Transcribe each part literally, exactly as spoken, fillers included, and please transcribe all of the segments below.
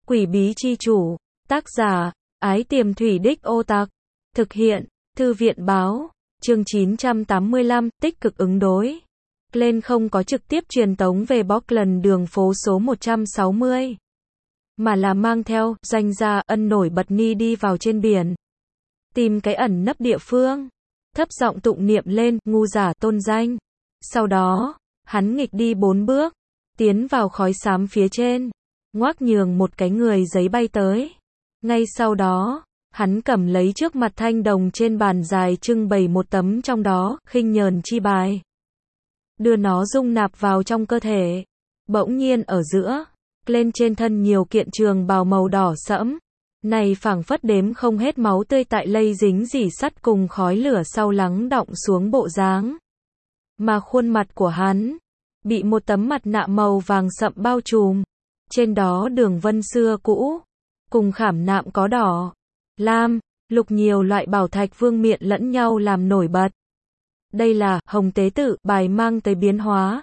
Quỷ bí chi chủ, tác giả, Ái Tiềm Thủy Đích Ô Tặc, thực hiện, Thư viện báo, chương chín trăm tám mươi lăm, tích cực ứng đối. Glenn không có trực tiếp truyền tống về Bockland đường phố số một trăm sáu mươi, mà là mang theo danh gia ân nổi bật ni đi vào trên biển, tìm cái ẩn nấp địa phương, thấp giọng tụng niệm lên ngu giả tôn danh. Sau đó, hắn nghịch đi bốn bước, tiến vào khói xám phía trên, ngoác nhường một cái người giấy bay tới. Ngay sau đó, hắn cầm lấy trước mặt thanh đồng trên bàn dài trưng bày một tấm trong đó khinh nhờn chi bài, đưa nó dung nạp vào trong cơ thể. Bỗng nhiên ở giữa, lên trên thân nhiều kiện trường bào màu đỏ sẫm, này phảng phất đếm không hết máu tươi tại lây dính dỉ sắt cùng khói lửa sau lắng đọng xuống bộ dáng. Mà khuôn mặt của hắn bị một tấm mặt nạ màu vàng sậm bao trùm, trên đó đường vân xưa cũ, cùng khảm nạm có đỏ, lam, lục nhiều loại bảo thạch vương miện lẫn nhau làm nổi bật. Đây là Hồng Tế Tự bài mang tới biến hóa.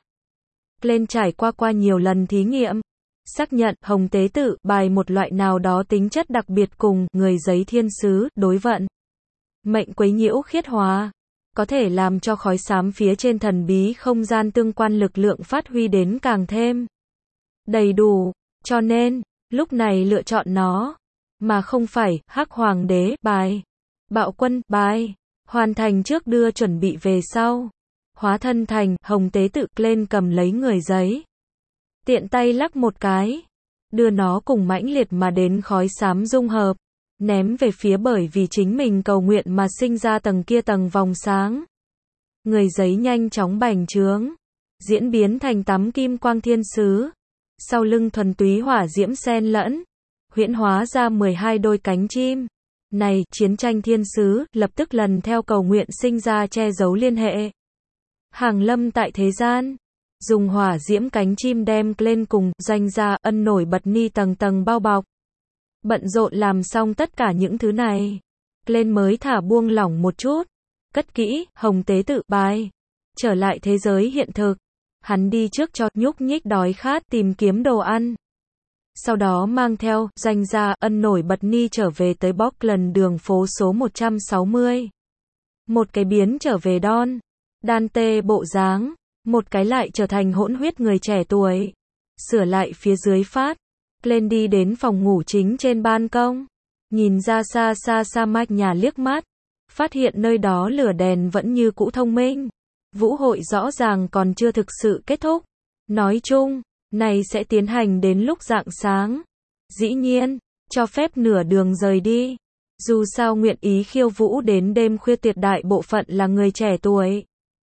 Lên trải qua qua nhiều lần thí nghiệm, xác nhận Hồng Tế Tự bài một loại nào đó tính chất đặc biệt cùng người giấy thiên sứ đối vận. Mệnh quấy nhiễu khiết hóa, có thể làm cho khói xám phía trên thần bí không gian tương quan lực lượng phát huy đến càng thêm đầy đủ, cho nên, lúc này lựa chọn nó, mà không phải Hắc Hoàng Đế bài, Bạo Quân bài, hoàn thành trước đưa chuẩn bị về sau. Hóa thân thành Hồng Tế Tự, lên cầm lấy người giấy, tiện tay lắc một cái, đưa nó cùng mãnh liệt mà đến khói xám dung hợp, ném về phía bởi vì chính mình cầu nguyện mà sinh ra tầng kia tầng vòng sáng. Người giấy nhanh chóng bành trướng, diễn biến thành tắm kim quang thiên sứ, sau lưng thuần túy hỏa diễm xen lẫn, huyễn hóa ra mười hai đôi cánh chim. Này, chiến tranh thiên sứ, lập tức lần theo cầu nguyện sinh ra che giấu liên hệ. Hàng lâm tại thế gian, dùng hỏa diễm cánh chim đem lên cùng danh gia ân nổi bật ni tầng tầng bao bọc. Bận rộn làm xong tất cả những thứ này, lên mới thả buông lỏng một chút, cất kỹ Hồng Tế Tự bài, trở lại thế giới hiện thực. Hắn đi trước cho nhúc nhích đói khát tìm kiếm đồ ăn. Sau đó mang theo danh gia ân nổi bật ni trở về tới Bockland đường phố số một trăm sáu mươi. Một cái biến trở về Don Dante bộ dáng, một cái lại trở thành hỗn huyết người trẻ tuổi. Sửa lại phía dưới phát, lên đi đến phòng ngủ chính trên ban công, nhìn ra xa xa sa mạch nhà liếc mắt, phát hiện nơi đó lửa đèn vẫn như cũ thông minh. Vũ hội rõ ràng còn chưa thực sự kết thúc. Nói chung, này sẽ tiến hành đến lúc rạng sáng. Dĩ nhiên, cho phép nửa đường rời đi. Dù sao nguyện ý khiêu vũ đến đêm khuya tuyệt đại bộ phận là người trẻ tuổi.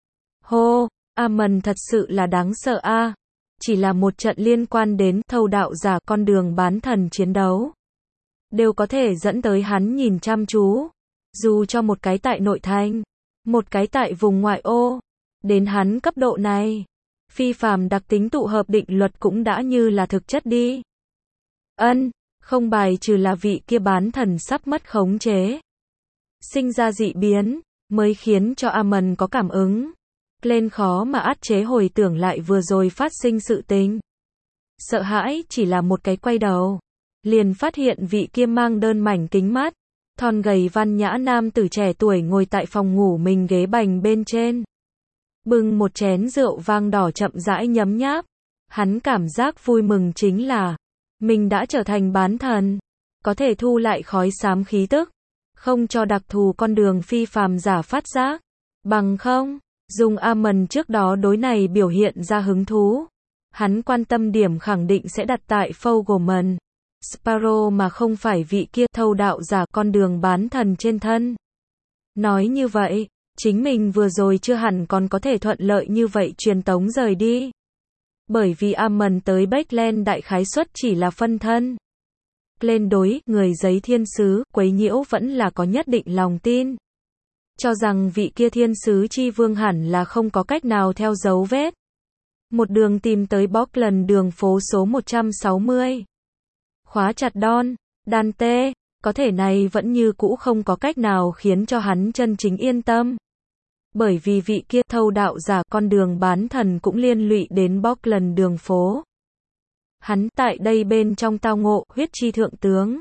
Hô, Amon thật sự là đáng sợ a. À. Chỉ là một trận liên quan đến thâu đạo giả con đường bán thần chiến đấu, đều có thể dẫn tới hắn nhìn chăm chú. Dù cho một cái tại nội thành, một cái tại vùng ngoại ô, đến hắn cấp độ này, phi phàm đặc tính tụ hợp định luật cũng đã như là thực chất đi. Ân, không bài trừ là vị kia bán thần sắp mất khống chế, sinh ra dị biến, mới khiến cho Amon có cảm ứng. Lên khó mà át chế hồi tưởng lại vừa rồi phát sinh sự tình. Sợ hãi chỉ là một cái quay đầu, liền phát hiện vị kia mang đơn mảnh kính mắt, thon gầy văn nhã nam tử trẻ tuổi ngồi tại phòng ngủ mình ghế bành bên trên, bưng một chén rượu vang đỏ chậm rãi nhấm nháp. Hắn cảm giác vui mừng chính là mình đã trở thành bán thần, có thể thu lại khói xám khí tức, không cho đặc thù con đường phi phàm giả phát giác. Bằng không, dùng Amon trước đó đối này biểu hiện ra hứng thú, hắn quan tâm điểm khẳng định sẽ đặt tại Fogelman Sparrow mà không phải vị kia thâu đạo giả con đường bán thần trên thân. Nói như vậy, chính mình vừa rồi chưa hẳn còn có thể thuận lợi như vậy truyền tống rời đi. Bởi vì Amon tới Bockland đại khái suất chỉ là phân thân. Lên đối người giấy thiên sứ quấy nhiễu vẫn là có nhất định lòng tin, cho rằng vị kia thiên sứ chi vương hẳn là không có cách nào theo dấu vết. Một đường tìm tới Bockland đường phố số một trăm sáu mươi. Khóa chặt Don Dante, có thể này vẫn như cũ không có cách nào khiến cho hắn chân chính yên tâm. Bởi vì vị kia thâu đạo giả con đường bán thần cũng liên lụy đến Bockland đường phố. Hắn tại đây bên trong tao ngộ huyết chi thượng tướng.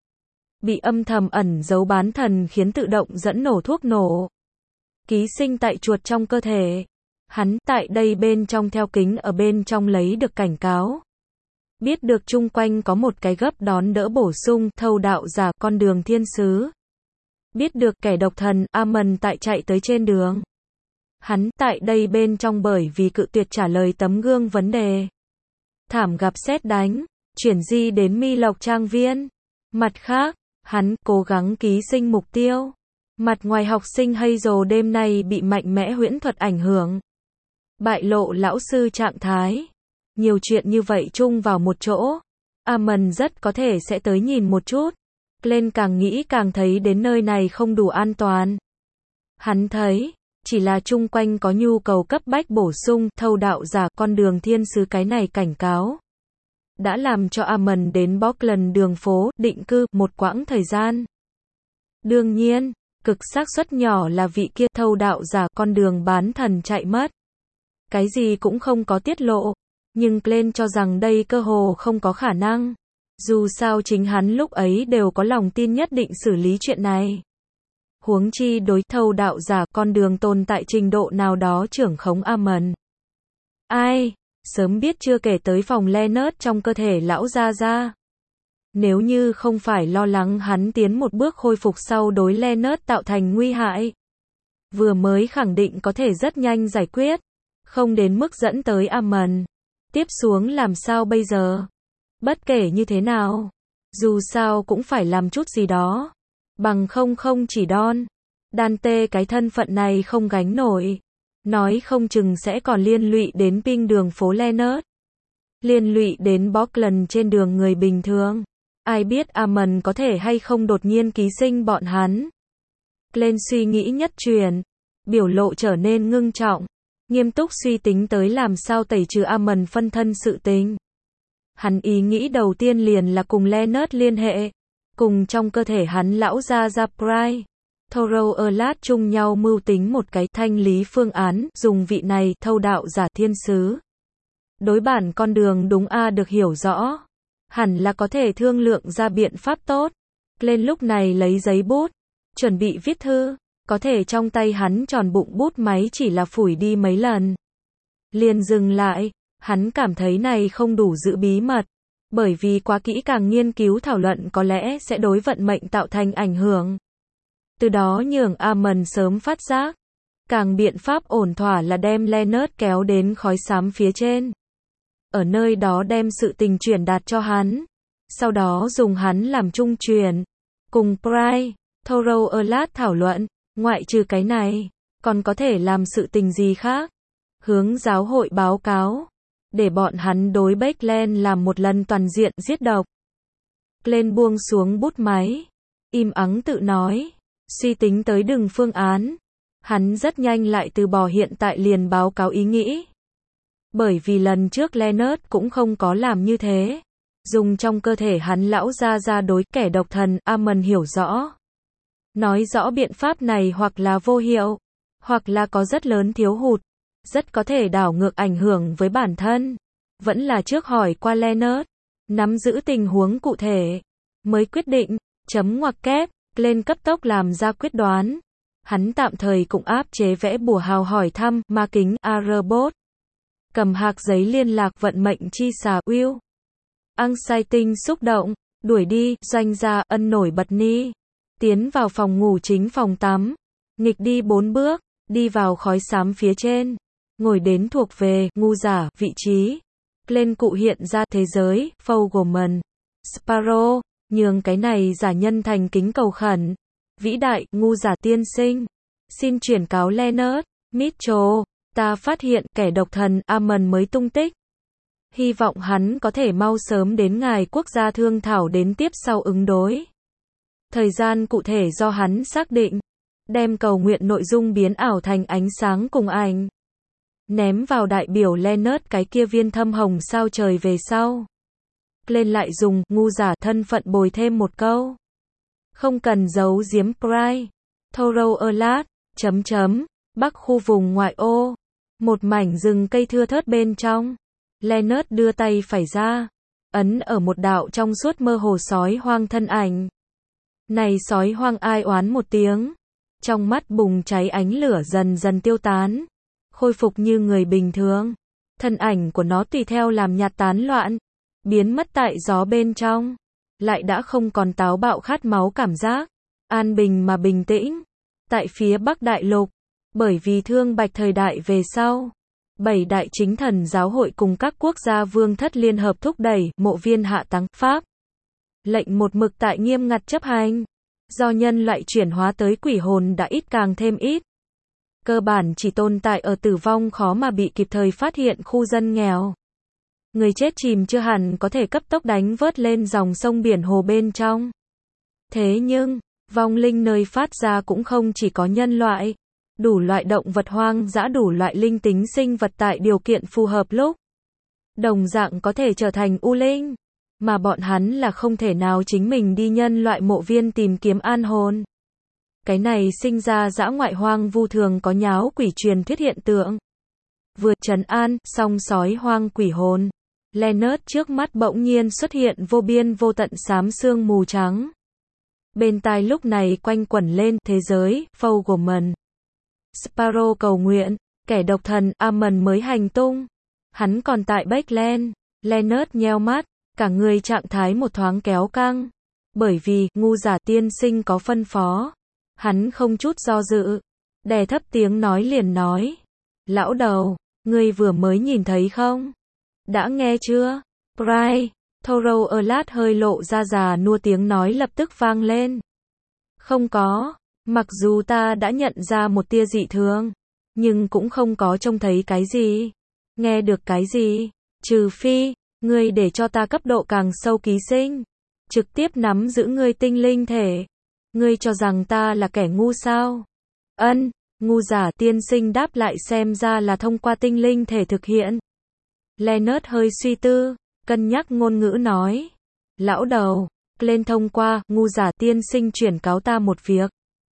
Bị âm thầm ẩn giấu bán thần khiến tự động dẫn nổ thuốc nổ. Ký sinh tại chuột trong cơ thể. Hắn tại đây bên trong theo kính ở bên trong lấy được cảnh cáo. Biết được chung quanh có một cái gấp đón đỡ bổ sung thâu đạo giả con đường thiên sứ. Biết được kẻ độc thần Amon tại chạy tới trên đường. Hắn tại đây bên trong bởi vì cự tuyệt trả lời tấm gương vấn đề. Thảm gặp sét đánh, chuyển di đến Mi Lộc Trang Viên. Mặt khác, hắn cố gắng ký sinh mục tiêu. Mặt ngoài học sinh Hazel đêm nay bị mạnh mẽ huyễn thuật ảnh hưởng. Bại lộ lão sư trạng thái. Nhiều chuyện như vậy chung vào một chỗ. Amon rất có thể sẽ tới nhìn một chút. Glenn càng nghĩ càng thấy đến nơi này không đủ an toàn. Hắn thấy, chỉ là chung quanh có nhu cầu cấp bách bổ sung thâu đạo giả con đường thiên sứ cái này cảnh cáo. Đã làm cho Amon đến Portland đường phố định cư một quãng thời gian. Đương nhiên, cực xác suất nhỏ là vị kia thâu đạo giả con đường bán thần chạy mất. Cái gì cũng không có tiết lộ, nhưng Glenn cho rằng đây cơ hồ không có khả năng. Dù sao chính hắn lúc ấy đều có lòng tin nhất định xử lý chuyện này. Huống chi đối thâu đạo giả con đường tồn tại trình độ nào đó trưởng khống Amon. Ai, sớm biết chưa kể tới phòng Leonard trong cơ thể lão gia gia. Nếu như không phải lo lắng hắn tiến một bước khôi phục sau đối Leonard tạo thành nguy hại. Vừa mới khẳng định có thể rất nhanh giải quyết. Không đến mức dẫn tới Amon. Tiếp xuống làm sao bây giờ? Bất kể như thế nào. Dù sao cũng phải làm chút gì đó. Bằng không không chỉ Don. Dante cái thân phận này không gánh nổi. Nói không chừng sẽ còn liên lụy đến Pink đường phố Leonard. Liên lụy đến Portland trên đường người bình thường. Ai biết Amon có thể hay không đột nhiên ký sinh bọn hắn. Glenn suy nghĩ nhất truyền. Biểu lộ trở nên ngưng trọng. Nghiêm túc suy tính tới làm sao tẩy trừ Amon phân thân sự tình. Hắn ý nghĩ đầu tiên liền là cùng Leonard liên hệ. Cùng trong cơ thể hắn lão gia gia Pride. Thorough Erlat chung nhau mưu tính một cái thanh lý phương án, dùng vị này thâu đạo giả thiên sứ. Đối bản con đường đúng a được hiểu rõ. Hẳn là có thể thương lượng ra biện pháp tốt. Lên lúc này lấy giấy bút, chuẩn bị viết thư. Có thể trong tay hắn tròn bụng bút máy chỉ là phủi đi mấy lần. Liền dừng lại, hắn cảm thấy này không đủ giữ bí mật. Bởi vì quá kỹ càng nghiên cứu thảo luận có lẽ sẽ đối vận mệnh tạo thành ảnh hưởng. Từ đó nhường Amon sớm phát giác. Càng biện pháp ổn thỏa là đem Leonard kéo đến khói xám phía trên. Ở nơi đó đem sự tình truyền đạt cho hắn. Sau đó dùng hắn làm trung truyền. Cùng Pride, Thorough Erlat thảo luận. Ngoại trừ cái này, còn có thể làm sự tình gì khác? Hướng giáo hội báo cáo. Để bọn hắn đối Beckland làm một lần toàn diện giết độc. Glenn buông xuống bút máy. Im ắng tự nói. Suy tính tới từng phương án. Hắn rất nhanh lại từ bỏ hiện tại liền báo cáo ý nghĩ. Bởi vì lần trước Leonard cũng không có làm như thế. Dùng trong cơ thể hắn lão gia gia đối kẻ độc thần Amon hiểu rõ. Nói rõ biện pháp này hoặc là vô hiệu, hoặc là có rất lớn thiếu hụt, rất có thể đảo ngược ảnh hưởng với bản thân. Vẫn là trước hỏi qua Leonard, nắm giữ tình huống cụ thể, mới quyết định, chấm ngoặc kép, lên cấp tốc làm ra quyết đoán. Hắn tạm thời cũng áp chế vẽ bùa hào hỏi thăm, ma kính, A-robot. Cầm hạc giấy liên lạc vận mệnh chi xà, Will. Anxiety xúc động, đuổi đi, doanh gia, ân nổi bật ni. Tiến vào phòng ngủ chính phòng tắm. Nghịch đi bốn bước, đi vào khói xám phía trên. Ngồi đến thuộc về, ngu giả, vị trí. Lên cụ hiện ra thế giới, Fogelman. Sparrow, nhường cái này giả nhân thành kính cầu khẩn. Vĩ đại, ngu giả tiên sinh. Xin chuyển cáo Leonard, Mitchell. Ta phát hiện kẻ độc thần Amon mới tung tích. Hy vọng hắn có thể mau sớm đến ngài quốc gia thương thảo đến tiếp sau ứng đối. Thời gian cụ thể do hắn xác định. Đem cầu nguyện nội dung biến ảo thành ánh sáng cùng ảnh. Ném vào đại biểu Leonard cái kia viên thâm hồng sao trời về sau. Lên lại dùng ngu giả thân phận bồi thêm một câu. Không cần giấu giếm Pride. Thorough Erlat, chấm chấm, bắc khu vùng ngoại ô. Một mảnh rừng cây thưa thớt bên trong. Leonard đưa tay phải ra. ấn ở một đạo trong suốt mơ hồ sói hoang thân ảnh. Này sói hoang ai oán một tiếng, trong mắt bùng cháy ánh lửa dần dần tiêu tán, khôi phục như người bình thường. Thân ảnh của nó tùy theo làm nhạt tán loạn, biến mất tại gió bên trong, lại đã không còn táo bạo khát máu cảm giác, an bình mà bình tĩnh. Tại phía Bắc Đại Lục, bởi vì thương Bạch thời đại về sau, bảy đại chính thần giáo hội cùng các quốc gia vương thất liên hợp thúc đẩy mộ viên hạ táng pháp. Lệnh một mực tại nghiêm ngặt chấp hành, do nhân loại chuyển hóa tới quỷ hồn đã ít càng thêm ít. Cơ bản chỉ tồn tại ở tử vong khó mà bị kịp thời phát hiện khu dân nghèo. Người chết chìm chưa hẳn có thể cấp tốc đánh vớt lên dòng sông biển hồ bên trong. Thế nhưng, vong linh nơi phát ra cũng không chỉ có nhân loại, đủ loại động vật hoang dã, đủ loại linh tính sinh vật tại điều kiện phù hợp lúc đồng dạng có thể trở thành u linh, mà bọn hắn là không thể nào chính mình đi nhân loại mộ viên tìm kiếm an hồn. Cái này sinh ra dã ngoại hoang vu thường có nháo quỷ truyền thuyết hiện tượng. Vừa trấn an xong sói hoang quỷ hồn, Leonard trước mắt bỗng nhiên xuất hiện vô biên vô tận xám sương mù trắng. Bên tai lúc này quanh quẩn lên thế giới, Fogelman. Sparrow cầu nguyện, kẻ độc thần Amon mới hành tung. Hắn còn tại Backland. Leonard nheo mắt, cả người trạng thái một thoáng kéo căng. Bởi vì, ngu giả tiên sinh có phân phó. Hắn không chút do dự, đè thấp tiếng nói liền nói. Lão đầu, ngươi vừa mới nhìn thấy không? Đã nghe chưa? Bry, Thorough Erlat hơi lộ ra già nua tiếng nói lập tức vang lên. Không có, mặc dù ta đã nhận ra một tia dị thường, nhưng cũng không có trông thấy cái gì, nghe được cái gì, trừ phi, ngươi để cho ta cấp độ càng sâu ký sinh, trực tiếp nắm giữ ngươi tinh linh thể. Ngươi cho rằng ta là kẻ ngu sao? Ân, ngu giả tiên sinh đáp lại xem ra là thông qua tinh linh thể thực hiện. Leonard hơi suy tư, cân nhắc ngôn ngữ nói. Lão đầu, lên thông qua, ngu giả tiên sinh chuyển cáo ta một việc.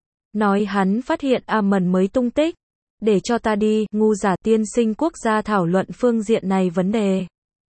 Nói hắn phát hiện Amon mới tung tích. Để cho ta đi, ngu giả tiên sinh quốc gia thảo luận phương diện này vấn đề.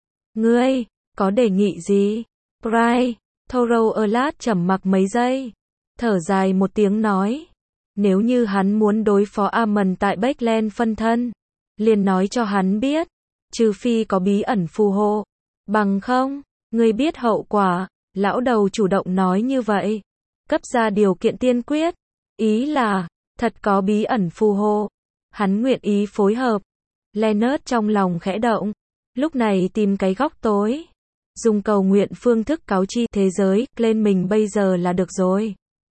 Ngươi, có đề nghị gì? Bry, Thorough Erlat trầm mặc mấy giây. Thở dài một tiếng nói. Nếu như hắn muốn đối phó Amon tại Backland phân thân, liền nói cho hắn biết. Trừ phi có bí ẩn phù hộ. Bằng không, ngươi biết hậu quả. Lão đầu chủ động nói như vậy. Cấp ra điều kiện tiên quyết. Ý là, thật có bí ẩn phù hộ. Hắn nguyện ý phối hợp. Leonard trong lòng khẽ động. Lúc này tìm cái góc tối. Dùng cầu nguyện phương thức cáo chi thế giới, lên mình bây giờ là được rồi.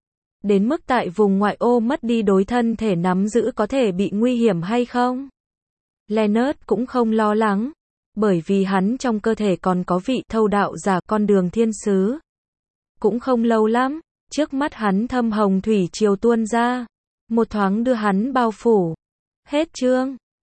Đến mức tại vùng ngoại ô mất đi đối thân thể nắm giữ có thể bị nguy hiểm hay không? Leonard cũng không lo lắng. Bởi vì hắn trong cơ thể còn có vị thâu đạo giả con đường thiên sứ. Cũng không lâu lắm, trước mắt hắn thâm hồng thủy triều tuôn ra. Một thoáng đưa hắn bao phủ. Hết chương.